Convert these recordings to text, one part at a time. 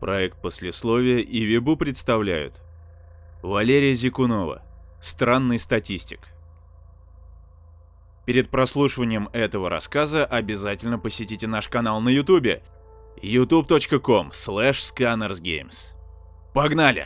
Проект послесловия и Вебу представляют Валерия Зикунова, странный статистик. Перед прослушиванием этого рассказа обязательно посетите наш канал на YouTube youtube.com/scannersgames. Погнали!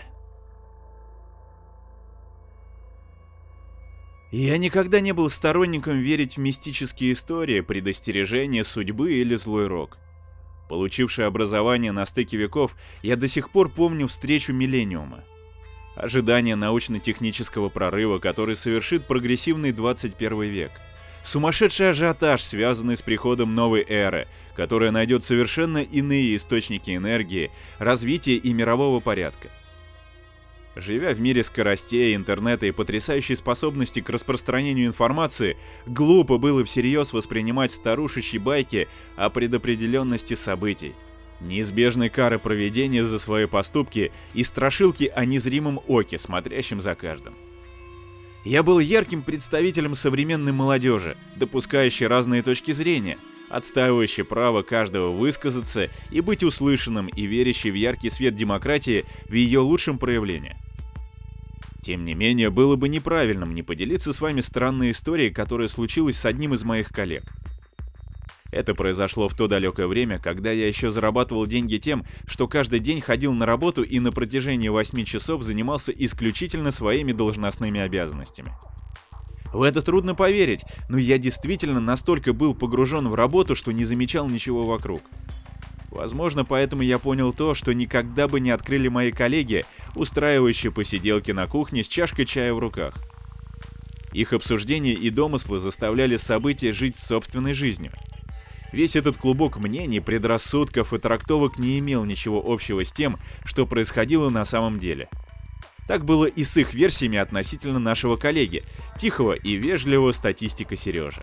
Я никогда не был сторонником верить в мистические истории, предостережения судьбы или злой рок. Получивший образование на стыке веков, я до сих пор помню встречу миллениума. Ожидание научно-технического прорыва, который совершит прогрессивный 21 век. Сумасшедший ажиотаж, связанный с приходом новой эры, которая найдет совершенно иные источники энергии, развития и мирового порядка. Живя в мире скоростей, интернета и потрясающей способности к распространению информации, глупо было всерьез воспринимать старушечьи байки о предопределенности событий, неизбежной кары провидения за свои поступки и страшилки о незримом оке, смотрящем за каждым. Я был ярким представителем современной молодежи, допускающей разные точки зрения, отстаивающей право каждого высказаться и быть услышанным и верящей в яркий свет демократии в ее лучшем проявлении. Тем не менее, было бы неправильным не поделиться с вами странной историей, которая случилась с одним из моих коллег. Это произошло в то далекое время, когда я еще зарабатывал деньги тем, что каждый день ходил на работу и на протяжении 8 часов занимался исключительно своими должностными обязанностями. В это трудно поверить, но я действительно настолько был погружен в работу, что не замечал ничего вокруг. Возможно, поэтому я понял то, что никогда бы не открыли мои коллеги, устраивающие посиделки на кухне с чашкой чая в руках. Их обсуждения и домыслы заставляли события жить собственной жизнью. Весь этот клубок мнений, предрассудков и трактовок не имел ничего общего с тем, что происходило на самом деле. Так было и с их версиями относительно нашего коллеги, тихого и вежливого статистика Сережи.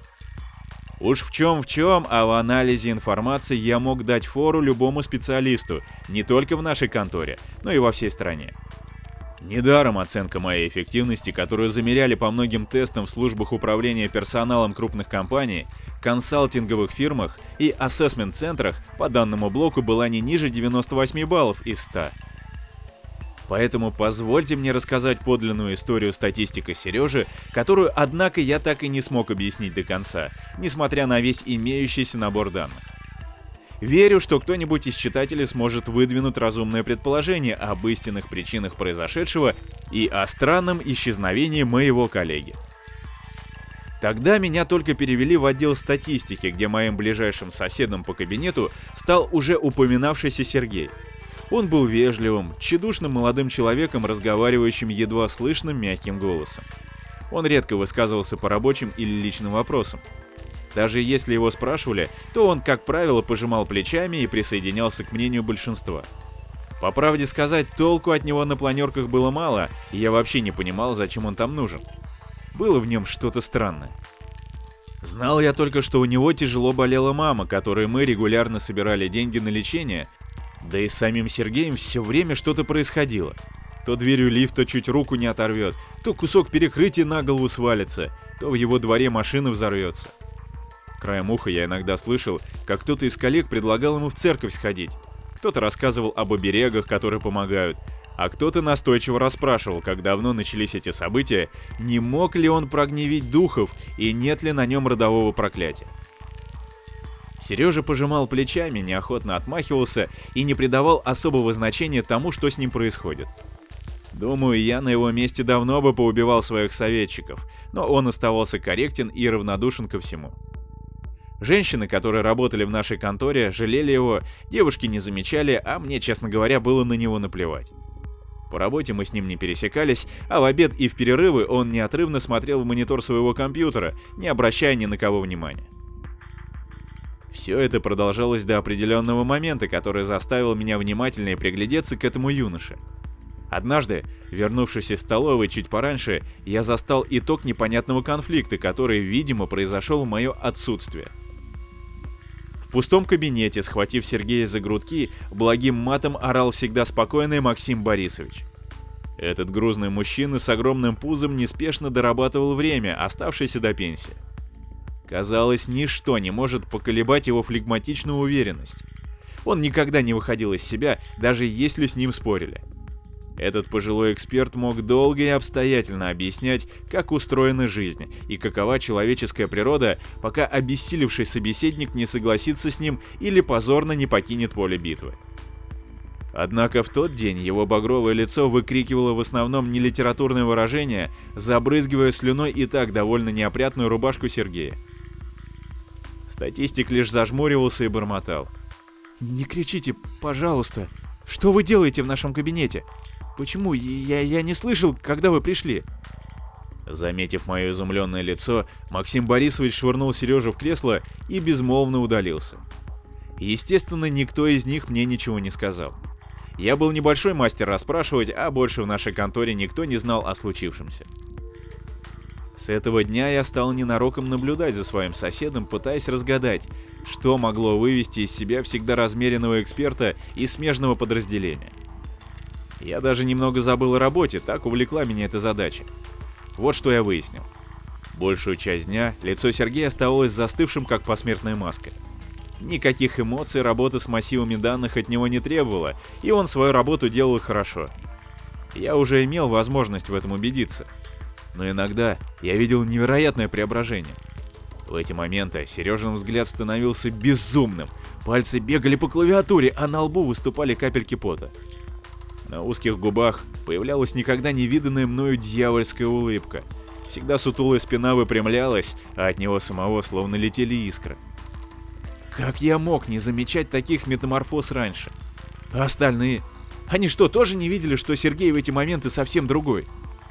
Уж в чем, а в анализе информации я мог дать фору любому специалисту, не только в нашей конторе, но и во всей стране. Недаром оценка моей эффективности, которую замеряли по многим тестам в службах управления персоналом крупных компаний, консалтинговых фирмах и ассессмент-центрах по данному блоку была не ниже 98 баллов из 100. Поэтому позвольте мне рассказать подлинную историю статистика Сережи, которую, однако, я так и не смог объяснить до конца, несмотря на весь имеющийся набор данных. Верю, что кто-нибудь из читателей сможет выдвинуть разумное предположение об истинных причинах произошедшего и о странном исчезновении моего коллеги. Тогда меня только перевели в отдел статистики, где моим ближайшим соседом по кабинету стал уже упоминавшийся Сергей. Он был вежливым, тщедушным молодым человеком, разговаривающим едва слышным мягким голосом. Он редко высказывался по рабочим или личным вопросам. Даже если его спрашивали, то он, как правило, пожимал плечами и присоединялся к мнению большинства. По правде сказать, толку от него на планерках было мало, и я вообще не понимал, зачем он там нужен. Было в нем что-то странное. Знал я только, что у него тяжело болела мама, которой мы регулярно собирали деньги на лечение, да и с самим Сергеем все время что-то происходило. То дверью лифта чуть руку не оторвет, то кусок перекрытия на голову свалится, то в его дворе машина взорвется. Краем уха я иногда слышал, как кто-то из коллег предлагал ему в церковь сходить. Кто-то рассказывал об оберегах, которые помогают, а кто-то настойчиво расспрашивал, как давно начались эти события, не мог ли он прогневить духов и нет ли на нем родового проклятия. Сережа пожимал плечами, неохотно отмахивался и не придавал особого значения тому, что с ним происходит. Думаю, я на его месте давно бы поубивал своих советчиков, но он оставался корректен и равнодушен ко всему. Женщины, которые работали в нашей конторе, жалели его, девушки не замечали, а мне, честно говоря, было на него наплевать. По работе мы с ним не пересекались, а в обед и в перерывы он неотрывно смотрел в монитор своего компьютера, не обращая ни на кого внимания. Все это продолжалось до определенного момента, который заставил меня внимательнее приглядеться к этому юноше. Однажды, вернувшись из столовой чуть пораньше, я застал итог непонятного конфликта, который, видимо, произошел в мое отсутствие. В пустом кабинете, схватив Сергея за грудки, благим матом орал всегда спокойный Максим Борисович. Этот грузный мужчина с огромным пузом неспешно дорабатывал время, оставшееся до пенсии. Казалось, ничто не может поколебать его флегматичную уверенность. Он никогда не выходил из себя, даже если с ним спорили. Этот пожилой эксперт мог долго и обстоятельно объяснять, как устроена жизнь и какова человеческая природа, пока обессилевший собеседник не согласится с ним или позорно не покинет поле битвы. Однако в тот день его багровое лицо выкрикивало в основном нелитературные выражения, забрызгивая слюной и так довольно неопрятную рубашку Сергея. Статистик лишь зажмуривался и бормотал: «Не кричите, пожалуйста. Что вы делаете в нашем кабинете? Почему? Я не слышал, когда вы пришли». Заметив мое изумленное лицо, Максим Борисович швырнул Сережу в кресло и безмолвно удалился. Естественно, никто из них мне ничего не сказал. Я был небольшой мастер расспрашивать, а больше в нашей конторе никто не знал о случившемся. С этого дня я стал ненароком наблюдать за своим соседом, пытаясь разгадать, что могло вывести из себя всегда размеренного эксперта из смежного подразделения. Я даже немного забыл о работе, так увлекла меня эта задача. Вот что я выяснил. Большую часть дня лицо Сергея оставалось застывшим, как посмертная маска. Никаких эмоций работа с массивами данных от него не требовала, и он свою работу делал хорошо. Я уже имел возможность в этом убедиться. Но иногда я видел невероятное преображение. В эти моменты Сережин взгляд становился безумным, пальцы бегали по клавиатуре, а на лбу выступали капельки пота. На узких губах появлялась никогда не виданная мною дьявольская улыбка. Всегда сутулая спина выпрямлялась, а от него самого словно летели искры. Как я мог не замечать таких метаморфоз раньше? А остальные? Они что, тоже не видели, что Сергей в эти моменты совсем другой?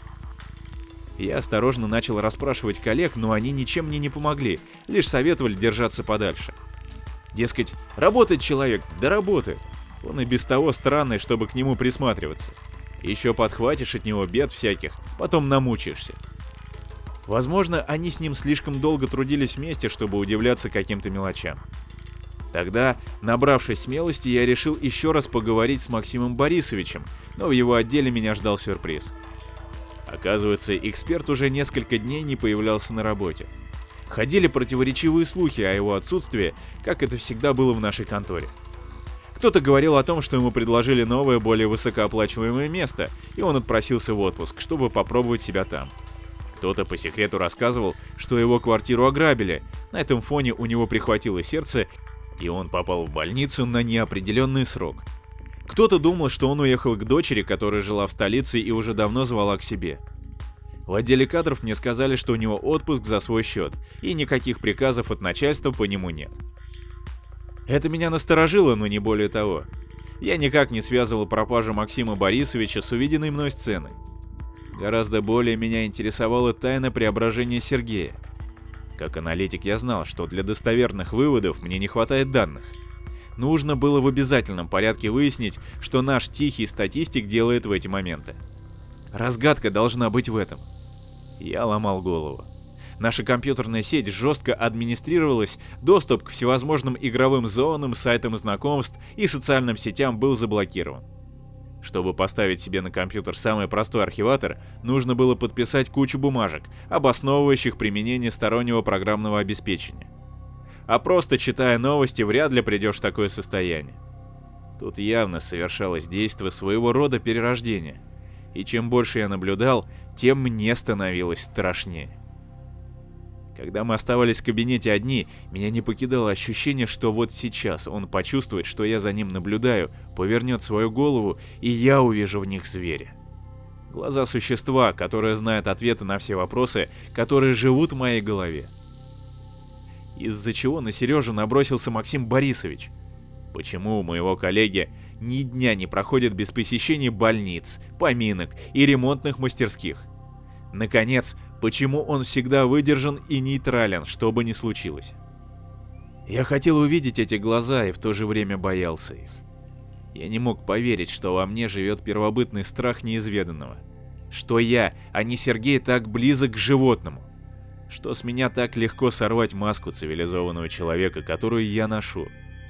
Я осторожно начал расспрашивать коллег, но они ничем мне не помогли, лишь советовали держаться подальше. Дескать, работает человек, да работает. Он и без того странный, чтобы к нему присматриваться. Еще подхватишь от него бед всяких, потом намучаешься. Возможно, они с ним слишком долго трудились вместе, чтобы удивляться каким-то мелочам. Тогда, набравшись смелости, я решил еще раз поговорить с Максимом Борисовичем, но в его отделе меня ждал сюрприз. Оказывается, эксперт уже несколько дней не появлялся на работе. Ходили противоречивые слухи о его отсутствии, как это всегда было в нашей конторе. Кто-то говорил о том, что ему предложили новое, более высокооплачиваемое место, и он отпросился в отпуск, чтобы попробовать себя там. Кто-то по секрету рассказывал, что его квартиру ограбили, на этом фоне у него прихватило сердце, и он попал в больницу на неопределенный срок. Кто-то думал, что он уехал к дочери, которая жила в столице и уже давно звала к себе. В отделе кадров мне сказали, что у него отпуск за свой счет, и никаких приказов от начальства по нему нет. Это меня насторожило, но не более того. Я никак не связывал пропажу Максима Борисовича с увиденной мной сценой. Гораздо более меня интересовала тайна преображения Сергея. Как аналитик я знал, что для достоверных выводов мне не хватает данных. Нужно было в обязательном порядке выяснить, что наш тихий статистик делает в эти моменты. Разгадка должна быть в этом. Я ломал голову. Наша компьютерная сеть жестко администрировалась, доступ к всевозможным игровым зонам, сайтам знакомств и социальным сетям был заблокирован. Чтобы поставить себе на компьютер самый простой архиватор, нужно было подписать кучу бумажек, обосновывающих применение стороннего программного обеспечения. А просто читая новости, вряд ли придешь в такое состояние. Тут явно совершалось действие своего рода перерождения. И чем больше я наблюдал, тем мне становилось страшнее. Когда мы оставались в кабинете одни, меня не покидало ощущение, что вот сейчас он почувствует, что я за ним наблюдаю, повернет свою голову, и я увижу в них зверя. Глаза существа, которое знает ответы на все вопросы, которые живут в моей голове. Из-за чего на Сережу набросился Максим Борисович? Почему у моего коллеги ни дня не проходит без посещения больниц, поминок и ремонтных мастерских? Наконец, почему он всегда выдержан и нейтрален, что бы ни случилось? Я хотел увидеть эти глаза и в то же время боялся их. Я не мог поверить, что во мне живет первобытный страх неизведанного. Что я, а не Сергей, так близок к животному. Что с меня так легко сорвать маску цивилизованного человека, которую я ношу.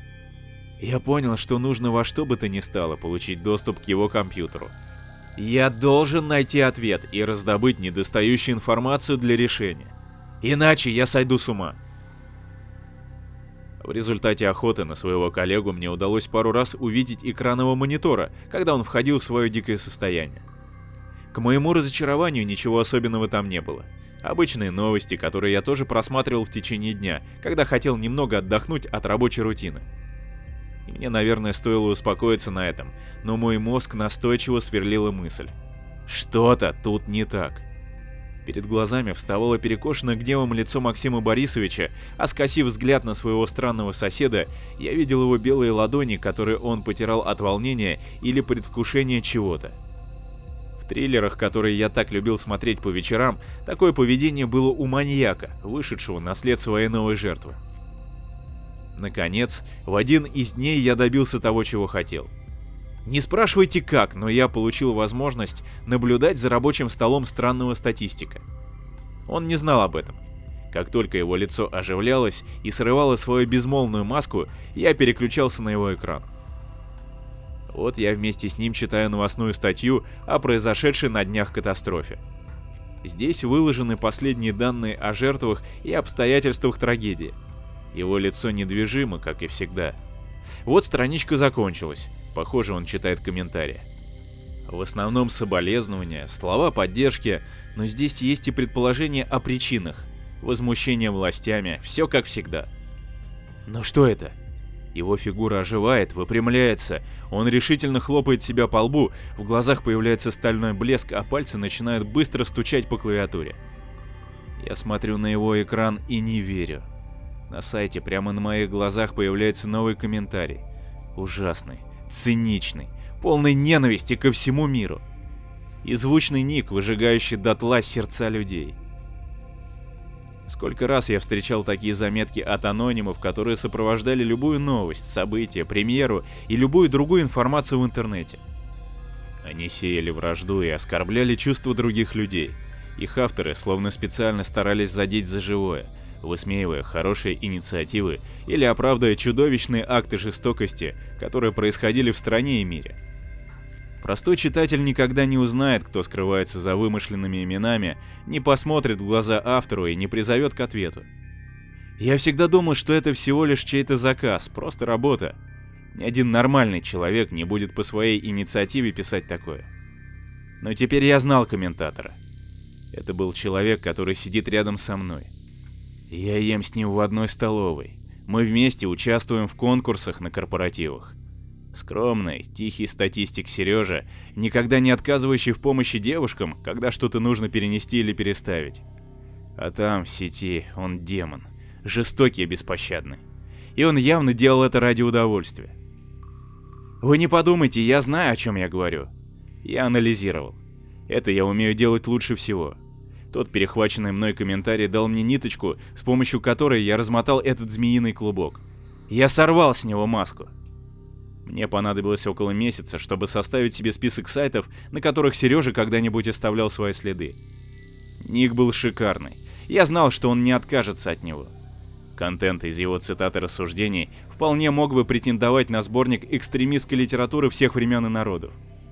Я понял, что нужно во что бы то ни стало получить доступ к его компьютеру. Я должен найти ответ и раздобыть недостающую информацию для решения. Иначе я сойду с ума. В результате охоты на своего коллегу мне удалось пару раз увидеть экран его монитора, когда он входил в свое дикое состояние. К моему разочарованию ничего особенного там не было. Обычные новости, которые я тоже просматривал в течение дня, когда хотел немного отдохнуть от рабочей рутины. И мне, наверное, стоило успокоиться на этом, но мой мозг настойчиво сверлила мысль. Что-то тут не так. Перед глазами вставало перекошенное гневом лицо Максима Борисовича, а скосив взгляд на своего странного соседа, я видел его белые ладони, которые он потирал от волнения или предвкушения чего-то. В триллерах, которые я так любил смотреть по вечерам, такое поведение было у маньяка, вышедшего на след своей новой жертвы. Наконец, в один из дней я добился того, чего хотел. Не спрашивайте как, но я получил возможность наблюдать за рабочим столом странного статистика. Он не знал об этом. Как только его лицо оживлялось и срывало свою безмолвную маску, я переключался на его экран. Вот я вместе с ним читаю новостную статью о произошедшей на днях катастрофе. Здесь выложены последние данные о жертвах и обстоятельствах трагедии. Его лицо недвижимо, как и всегда. Вот страничка закончилась. Похоже, он читает комментарии. В основном соболезнования, слова поддержки, но здесь есть и предположения о причинах. Возмущение властями, все как всегда. Но что это? Его фигура оживает, выпрямляется, он решительно хлопает себя по лбу, в глазах появляется стальной блеск, а пальцы начинают быстро стучать по клавиатуре. Я смотрю на его экран и не верю. На сайте прямо на моих глазах появляется новый комментарий. Ужасный, циничный, полный ненависти ко всему миру. И звучный ник, выжигающий дотла сердца людей. Сколько раз я встречал такие заметки от анонимов, которые сопровождали любую новость, событие, премьеру и любую другую информацию в интернете. Они сеяли вражду и оскорбляли чувства других людей. Их авторы словно специально старались задеть за живое, высмеивая хорошие инициативы или оправдывая чудовищные акты жестокости, которые происходили в стране и мире. Простой читатель никогда не узнает, кто скрывается за вымышленными именами, не посмотрит в глаза автору и не призовет к ответу. Я всегда думал, что это всего лишь чей-то заказ, просто работа. Ни один нормальный человек не будет по своей инициативе писать такое. Но теперь я знал комментатора. Это был человек, который сидит рядом со мной. Я ем с ним в одной столовой. Мы вместе участвуем в конкурсах на корпоративах. Скромный, тихий статистик Сережа, никогда не отказывающий в помощи девушкам, когда что-то нужно перенести или переставить. А там, в сети, он демон, жестокий и беспощадный. И он явно делал это ради удовольствия. Вы не подумайте, я знаю, о чем я говорю. Я анализировал. Это я умею делать лучше всего. Тот перехваченный мной комментарий дал мне ниточку, с помощью которой я размотал этот змеиный клубок. Я сорвал с него маску. Мне понадобилось около месяца, чтобы составить себе список сайтов, на которых Сережа когда-нибудь оставлял свои следы. Ник был шикарный. Я знал, что он не откажется от него. Контент из его цитат и рассуждений вполне мог бы претендовать на сборник экстремистской литературы всех времен и народов.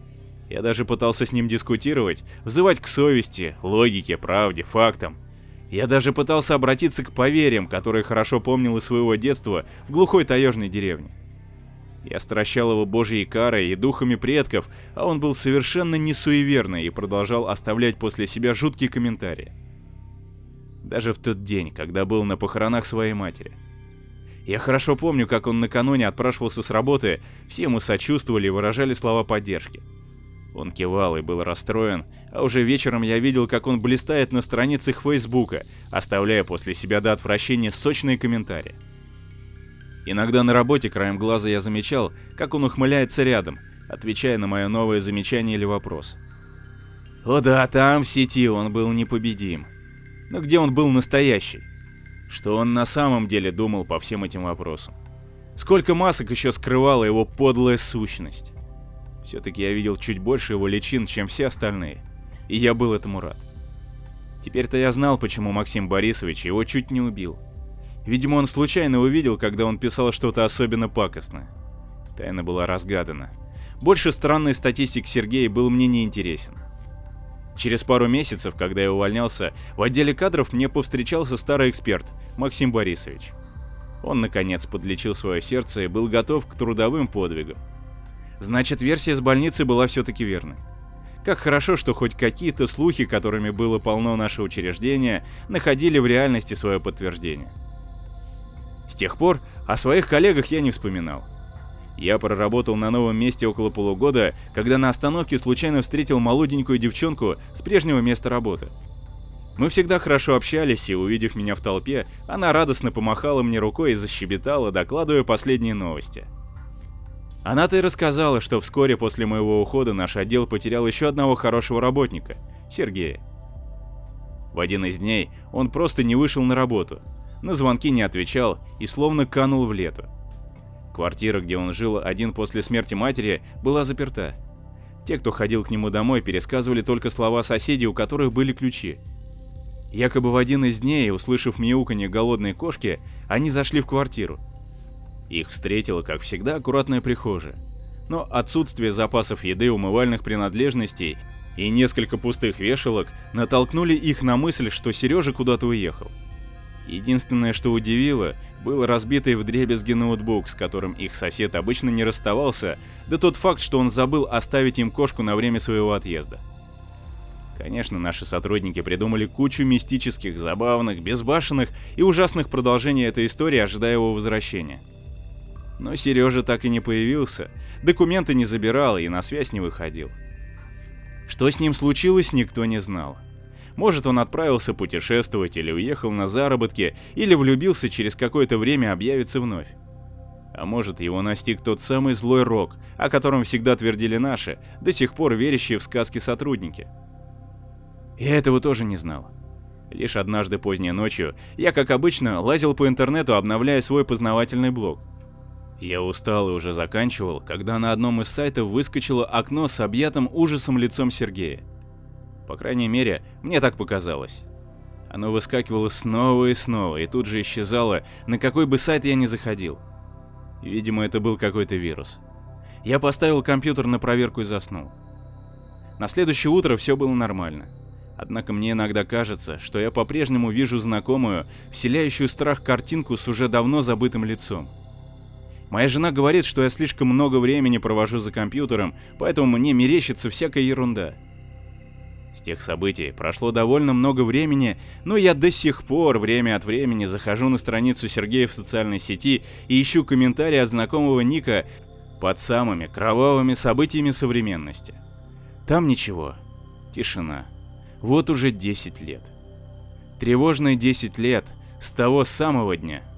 Я даже пытался с ним дискутировать, взывать к совести, логике, правде, фактам. Я даже пытался обратиться к поверьям, которые хорошо помнил из своего детства в глухой таежной деревне. Я стращал его божьей карой и духами предков, а он был совершенно не суеверный и продолжал оставлять после себя жуткие комментарии. Даже в тот день, когда был на похоронах своей матери. Я хорошо помню, как он накануне отпрашивался с работы, все ему сочувствовали и выражали слова поддержки. Он кивал и был расстроен, а уже вечером я видел, как он блистает на страницах Фейсбука, оставляя после себя до отвращения сочные комментарии. Иногда на работе краем глаза я замечал, как он ухмыляется рядом, отвечая на мое новое замечание или вопрос. О да, там в сети он был непобедим. Но где он был настоящий? Что он на самом деле думал по всем этим вопросам? Сколько масок еще скрывала его подлая сущность? Все-таки я видел чуть больше его личин, чем все остальные, и я был этому рад. Теперь-то я знал, почему Максим Борисович его чуть не убил. Видимо, он случайно увидел, когда он писал что-то особенно пакостное. Тайна была разгадана. Больше странный статистик Сергей был мне не интересен. Через пару месяцев, когда я увольнялся, в отделе кадров мне повстречался старый эксперт, Максим Борисович. Он, наконец, подлечил свое сердце и был готов к трудовым подвигам. Значит, версия с больницы была все-таки верной. Как хорошо, что хоть какие-то слухи, которыми было полно наше учреждение, находили в реальности свое подтверждение. С тех пор о своих коллегах я не вспоминал. Я проработал на новом месте около полугода, когда на остановке случайно встретил молоденькую девчонку с прежнего места работы. Мы всегда хорошо общались, и, увидев меня в толпе, она радостно помахала мне рукой и защебетала, докладывая последние новости. Она-то и рассказала, что вскоре после моего ухода наш отдел потерял еще одного хорошего работника – Сергея. В один из дней он просто не вышел на работу, на звонки не отвечал и словно канул в лету. Квартира, где он жил один после смерти матери, была заперта. Те, кто ходил к нему домой, пересказывали только слова соседей, у которых были ключи. Якобы в один из дней, услышав мяуканье голодной кошки, они зашли в квартиру. Их встретила, как всегда, аккуратная прихожая. Но отсутствие запасов еды, умывальных принадлежностей и несколько пустых вешалок натолкнули их на мысль, что Сережа куда-то уехал. Единственное, что удивило, был разбитый вдребезги ноутбук, с которым их сосед обычно не расставался, да тот факт, что он забыл оставить им кошку на время своего отъезда. Конечно, наши сотрудники придумали кучу мистических, забавных, безбашенных и ужасных продолжений этой истории, ожидая его возвращения. Но Сережа так и не появился, документы не забирал и на связь не выходил. Что с ним случилось, никто не знал. Может, он отправился путешествовать или уехал на заработки, или влюбился, через какое-то время объявится вновь. А может, его настиг тот самый злой рок, о котором всегда твердили наши, до сих пор верящие в сказки сотрудники. Я этого тоже не знал. Лишь однажды поздней ночью я, как обычно, лазил по интернету, обновляя свой познавательный блог. Я устал и уже заканчивал, когда на одном из сайтов выскочило окно с объятым ужасом лицом Сергея. По крайней мере, мне так показалось. Оно выскакивало снова и снова, и тут же исчезало, на какой бы сайт я ни заходил. Видимо, это был какой-то вирус. Я поставил компьютер на проверку и заснул. На следующее утро все было нормально. Однако мне иногда кажется, что я по-прежнему вижу знакомую, вселяющую страх картинку с уже давно забытым лицом. Моя жена говорит, что я слишком много времени провожу за компьютером, поэтому мне мерещится всякая ерунда. С тех событий прошло довольно много времени, но я до сих пор время от времени захожу на страницу Сергея в социальной сети и ищу комментарии от знакомого ника под самыми кровавыми событиями современности. Там ничего. Тишина. Вот уже 10 лет. Тревожные 10 лет с того самого дня,